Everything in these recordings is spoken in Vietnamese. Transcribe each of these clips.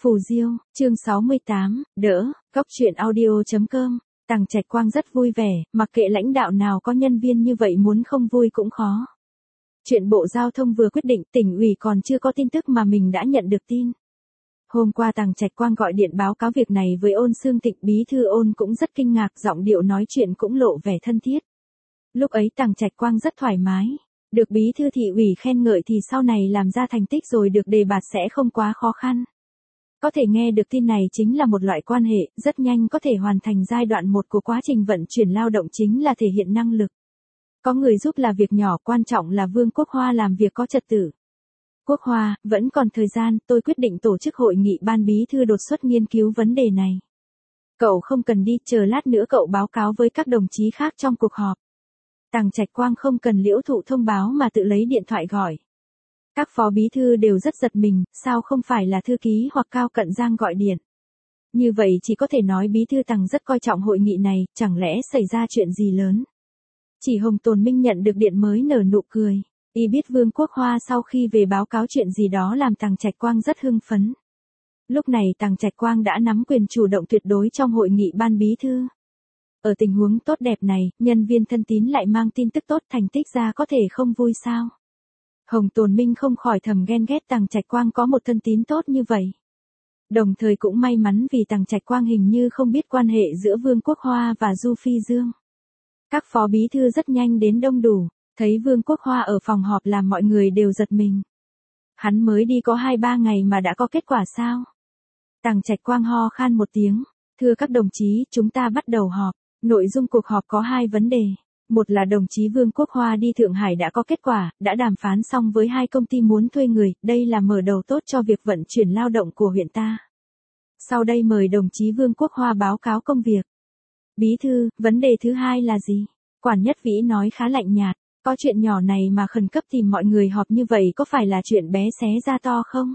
Phù Diêu, chương 68, đỡ, góc truyện audio.com. Tằng Trạch Quang rất vui vẻ, mặc kệ lãnh đạo nào có nhân viên như vậy muốn không vui cũng khó. Chuyện Bộ Giao thông vừa quyết định, tỉnh ủy còn chưa có tin tức mà mình đã nhận được tin. Hôm qua Tằng Trạch Quang gọi điện báo cáo việc này với Ôn Xương Thịnh, bí thư Ôn cũng rất kinh ngạc, giọng điệu nói chuyện cũng lộ vẻ thân thiết. Lúc ấy Tằng Trạch Quang rất thoải mái, được bí thư thị ủy khen ngợi thì sau này làm ra thành tích rồi được đề bạt sẽ không quá khó khăn. Có thể nghe được tin này chính là một loại quan hệ, rất nhanh có thể hoàn thành giai đoạn 1 của quá trình vận chuyển lao động, chính là thể hiện năng lực. Có người giúp là việc nhỏ, quan trọng là Vương Quốc Hoa làm việc có trật tự. Quốc Hoa, vẫn còn thời gian, tôi quyết định tổ chức hội nghị ban bí thư đột xuất nghiên cứu vấn đề này. Cậu không cần đi, chờ lát nữa cậu báo cáo với các đồng chí khác trong cuộc họp. Tằng Trạch Quang không cần Liễu Thụ thông báo mà tự lấy điện thoại gọi. Các phó bí thư đều rất giật mình, sao không phải là thư ký hoặc Cao Cận Giang gọi điện. Như vậy chỉ có thể nói bí thư Tằng rất coi trọng hội nghị này, chẳng lẽ xảy ra chuyện gì lớn. Chỉ Hồng Tồn Minh nhận được điện mới nở nụ cười. Y biết Vương Quốc Hoa sau khi về báo cáo chuyện gì đó làm Tằng Trạch Quang rất hưng phấn. Lúc này Tằng Trạch Quang đã nắm quyền chủ động tuyệt đối trong hội nghị ban bí thư. Ở tình huống tốt đẹp này, nhân viên thân tín lại mang tin tức tốt, thành tích ra có thể không vui sao. Hồng Tồn Minh không khỏi thầm ghen ghét Tằng Trạch Quang có một thân tín tốt như vậy. Đồng thời cũng may mắn vì Tằng Trạch Quang hình như không biết quan hệ giữa Vương Quốc Hoa và Du Phi Dương. Các phó bí thư rất nhanh đến đông đủ, thấy Vương Quốc Hoa ở phòng họp làm mọi người đều giật mình. Hắn mới đi có 2-3 ngày mà đã có kết quả sao? Tằng Trạch Quang ho khan một tiếng, thưa các đồng chí, chúng ta bắt đầu họp. Nội dung cuộc họp có 2 vấn đề. Một là đồng chí Vương Quốc Hoa đi Thượng Hải đã có kết quả, đã đàm phán xong với 2 công ty muốn thuê người, đây là mở đầu tốt cho việc vận chuyển lao động của huyện ta. Sau đây mời đồng chí Vương Quốc Hoa báo cáo công việc. Bí thư, vấn đề thứ 2 là gì? Quản Nhất Vĩ nói khá lạnh nhạt, có chuyện nhỏ này mà khẩn cấp tìm mọi người họp như vậy có phải là chuyện bé xé ra to không?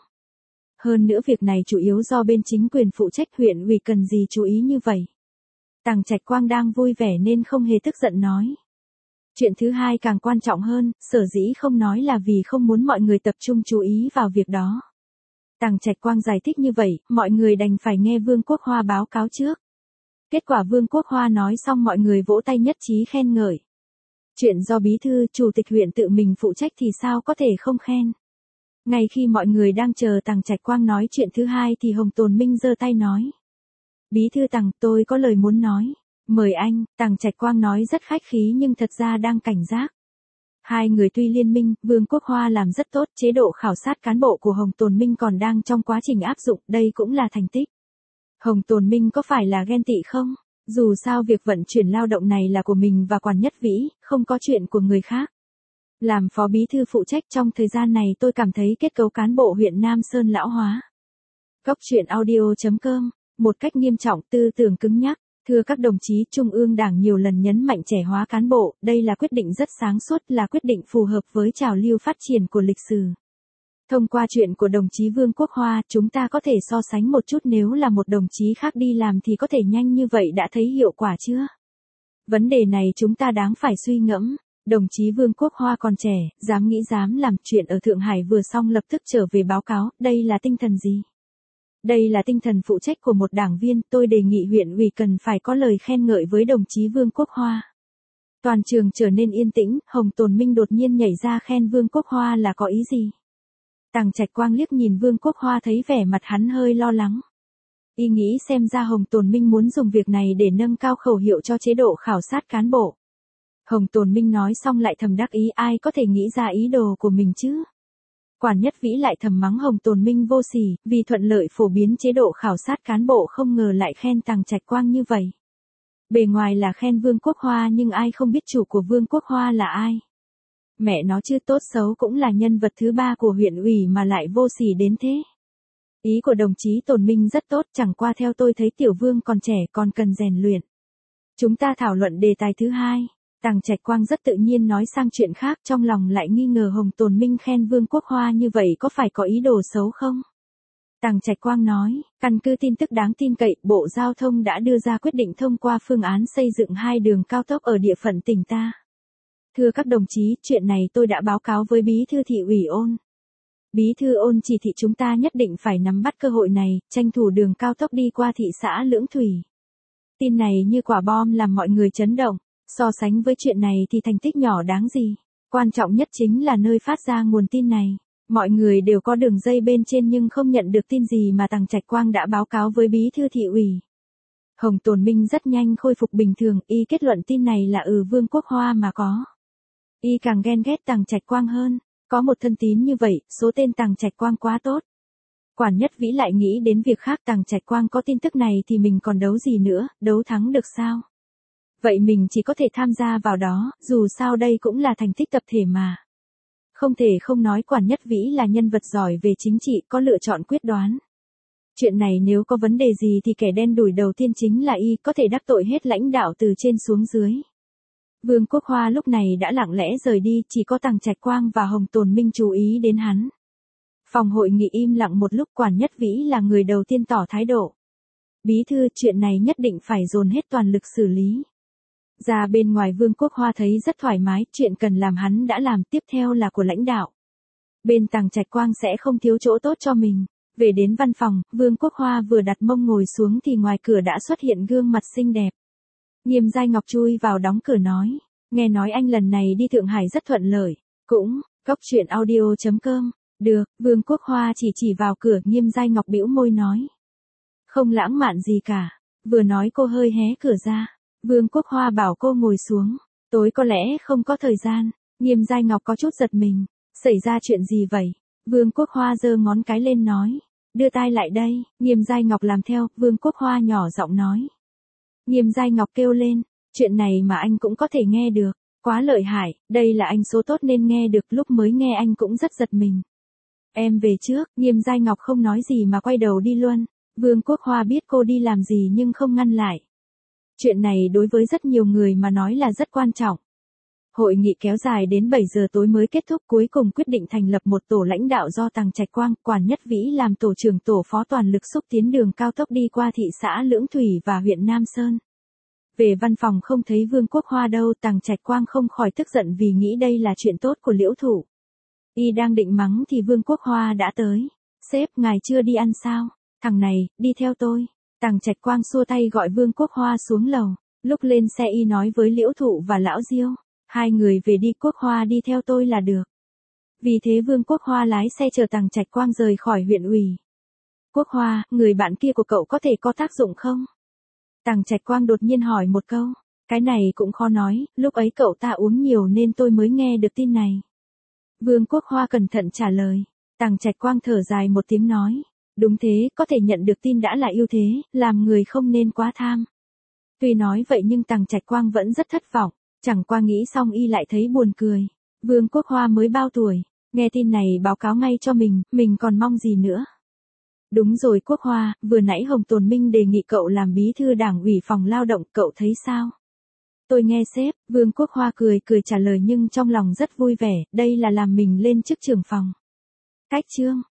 Hơn nữa việc này chủ yếu do bên chính quyền phụ trách, huyện ủy cần gì chú ý như vậy? Tằng Trạch Quang đang vui vẻ nên không hề tức giận nói. Chuyện thứ 2 càng quan trọng hơn, sở dĩ không nói là vì không muốn mọi người tập trung chú ý vào việc đó. Tằng Trạch Quang giải thích như vậy, mọi người đành phải nghe Vương Quốc Hoa báo cáo trước. Kết quả Vương Quốc Hoa nói xong mọi người vỗ tay nhất trí khen ngợi. Chuyện do bí thư, chủ tịch huyện tự mình phụ trách thì sao có thể không khen. Ngay khi mọi người đang chờ Tằng Trạch Quang nói chuyện thứ 2 thì Hồng Tồn Minh giơ tay nói. Bí thư Tằng, tôi có lời muốn nói. Mời anh. Tằng Trạch Quang nói rất khách khí nhưng thật ra đang cảnh giác. Hai người tuy liên minh, Vương Quốc Hoa làm rất tốt, chế độ khảo sát cán bộ của Hồng Tồn Minh còn đang trong quá trình áp dụng, đây cũng là thành tích. Hồng Tồn Minh có phải là ghen tị không? Dù sao việc vận chuyển lao động này là của mình và Quản Nhất Vĩ, không có chuyện của người khác. Làm phó bí thư phụ trách trong thời gian này tôi cảm thấy kết cấu cán bộ huyện Nam Sơn lão hóa. Góc truyện audio.com. Một cách nghiêm trọng, tư tưởng cứng nhắc. Thưa các đồng chí, Trung ương Đảng nhiều lần nhấn mạnh trẻ hóa cán bộ, đây là quyết định rất sáng suốt, là quyết định phù hợp với trào lưu phát triển của lịch sử. Thông qua chuyện của đồng chí Vương Quốc Hoa, chúng ta có thể so sánh một chút, nếu là một đồng chí khác đi làm thì có thể nhanh như vậy đã thấy hiệu quả chưa? Vấn đề này chúng ta đáng phải suy ngẫm. Đồng chí Vương Quốc Hoa còn trẻ, dám nghĩ dám làm, chuyện ở Thượng Hải vừa xong lập tức trở về báo cáo, đây là tinh thần gì? Đây là tinh thần phụ trách của một đảng viên, tôi đề nghị huyện ủy cần phải có lời khen ngợi với đồng chí Vương Quốc Hoa. Toàn trường trở nên yên tĩnh, Hồng Tồn Minh đột nhiên nhảy ra khen Vương Quốc Hoa là có ý gì? Tằng Trạch Quang liếc nhìn Vương Quốc Hoa thấy vẻ mặt hắn hơi lo lắng. Y nghĩ xem ra Hồng Tồn Minh muốn dùng việc này để nâng cao khẩu hiệu cho chế độ khảo sát cán bộ. Hồng Tồn Minh nói xong lại thầm đắc ý, ai có thể nghĩ ra ý đồ của mình chứ? Quản Nhất Vĩ lại thầm mắng Hồng Tồn Minh vô sỉ, vì thuận lợi phổ biến chế độ khảo sát cán bộ không ngờ lại khen Tằng Trạch Quang như vậy. Bề ngoài là khen Vương Quốc Hoa nhưng ai không biết chủ của Vương Quốc Hoa là ai. Mẹ nó chứ, tốt xấu cũng là nhân vật thứ 3 của huyện ủy mà lại vô sỉ đến thế. Ý của đồng chí Tồn Minh rất tốt, chẳng qua theo tôi thấy Tiểu Vương còn trẻ, còn cần rèn luyện. Chúng ta thảo luận đề tài thứ 2. Tằng Trạch Quang rất tự nhiên nói sang chuyện khác, trong lòng lại nghi ngờ Hồng Tồn Minh khen Vương Quốc Hoa như vậy có phải có ý đồ xấu không? Tằng Trạch Quang nói, căn cứ tin tức đáng tin cậy, Bộ Giao thông đã đưa ra quyết định thông qua phương án xây dựng 2 đường cao tốc ở địa phận tỉnh ta. Thưa các đồng chí, chuyện này tôi đã báo cáo với bí thư thị ủy Ôn. Bí thư Ôn chỉ thị chúng ta nhất định phải nắm bắt cơ hội này, tranh thủ đường cao tốc đi qua thị xã Lưỡng Thủy. Tin này như quả bom làm mọi người chấn động, so sánh với chuyện này thì thành tích nhỏ đáng gì. Quan trọng nhất chính là nơi phát ra nguồn tin này. Mọi người đều có đường dây bên trên nhưng không nhận được tin gì mà Tằng Trạch Quang đã báo cáo với bí thư thị ủy. Hồng Tồn Minh rất nhanh khôi phục bình thường, y kết luận tin này là Vương Quốc Hoa mà có. Y càng ghen ghét Tằng Trạch Quang hơn, có một thân tín như vậy, số tên Tằng Trạch Quang quá tốt. Quản Nhất Vĩ lại nghĩ đến việc khác, Tằng Trạch Quang có tin tức này thì mình còn đấu gì nữa, đấu thắng được sao? Vậy mình chỉ có thể tham gia vào đó, dù sao đây cũng là thành tích tập thể mà. Không thể không nói Quản Nhất Vĩ là nhân vật giỏi về chính trị, có lựa chọn quyết đoán. Chuyện này nếu có vấn đề gì thì kẻ đen đủi đầu tiên chính là y, có thể đắc tội hết lãnh đạo từ trên xuống dưới. Vương Quốc Hoa lúc này đã lặng lẽ rời đi, chỉ có Tằng Trạch Quang và Hồng Tồn Minh chú ý đến hắn. Phòng hội nghị im lặng một lúc, Quản Nhất Vĩ là người đầu tiên tỏ thái độ. Bí thư, chuyện này nhất định phải dồn hết toàn lực xử lý. Ra bên ngoài Vương Quốc Hoa thấy rất thoải mái, chuyện cần làm hắn đã làm, tiếp theo là của lãnh đạo. Bên Tằng Trạch Quang sẽ không thiếu chỗ tốt cho mình. Về đến văn phòng, Vương Quốc Hoa vừa đặt mông ngồi xuống thì ngoài cửa đã xuất hiện gương mặt xinh đẹp. Nghiêm Giai Ngọc chui vào đóng cửa nói, nghe nói anh lần này đi Thượng Hải rất thuận lợi, cũng, coctruyện.audio.com, được, Vương Quốc Hoa chỉ vào cửa, Nghiêm Giai Ngọc bĩu môi nói. Không lãng mạn gì cả, vừa nói cô hơi hé cửa ra, Vương Quốc Hoa bảo cô ngồi xuống, tối có lẽ không có thời gian, Nghiêm Giai Ngọc có chút giật mình, xảy ra chuyện gì vậy? Vương Quốc Hoa giơ ngón cái lên nói, đưa tai lại đây, Nghiêm Giai Ngọc làm theo, Vương Quốc Hoa nhỏ giọng nói. Nghiêm Giai Ngọc kêu lên, chuyện này mà anh cũng có thể nghe được, quá lợi hại, đây là anh số tốt nên nghe được, lúc mới nghe anh cũng rất giật mình. Em về trước, Nghiêm Giai Ngọc không nói gì mà quay đầu đi luôn, Vương Quốc Hoa biết cô đi làm gì nhưng không ngăn lại. Chuyện này đối với rất nhiều người mà nói là rất quan trọng. Hội nghị kéo dài đến 7 giờ tối mới kết thúc, cuối cùng quyết định thành lập một tổ lãnh đạo do Tằng Trạch Quang, Quản Nhất Vĩ làm tổ trưởng tổ phó, toàn lực xúc tiến đường cao tốc đi qua thị xã Lưỡng Thủy và huyện Nam Sơn. Về văn phòng không thấy Vương Quốc Hoa đâu, Tằng Trạch Quang không khỏi tức giận vì nghĩ đây là chuyện tốt của Liễu Thủ. Y đang định mắng thì Vương Quốc Hoa đã tới. Sếp, ngài chưa đi ăn sao? Thằng này, đi theo tôi. Tằng Trạch Quang xua tay gọi Vương Quốc Hoa xuống lầu. Lúc lên xe y nói với Liễu Thụ và Lão Diêu, hai người về đi, Quốc Hoa đi theo tôi là được. Vì thế Vương Quốc Hoa lái xe chờ Tằng Trạch Quang rời khỏi huyện ủy. Quốc Hoa, người bạn kia của cậu có thể có tác dụng không? Tằng Trạch Quang đột nhiên hỏi một câu. Cái này cũng khó nói, lúc ấy cậu ta uống nhiều nên tôi mới nghe được tin này. Vương Quốc Hoa cẩn thận trả lời. Tằng Trạch Quang thở dài một tiếng nói. Đúng thế, có thể nhận được tin đã là ưu thế, làm người không nên quá tham. Tuy nói vậy nhưng Tằng Trạch Quang vẫn rất thất vọng, chẳng qua nghĩ xong y lại thấy buồn cười. Vương Quốc Hoa mới bao tuổi, nghe tin này báo cáo ngay cho mình còn mong gì nữa. Đúng rồi Quốc Hoa, vừa nãy Hồng Tồn Minh đề nghị cậu làm bí thư đảng ủy phòng lao động, cậu thấy sao? Tôi nghe sếp, Vương Quốc Hoa cười trả lời nhưng trong lòng rất vui vẻ, đây là làm mình lên chức trưởng phòng. Cách chương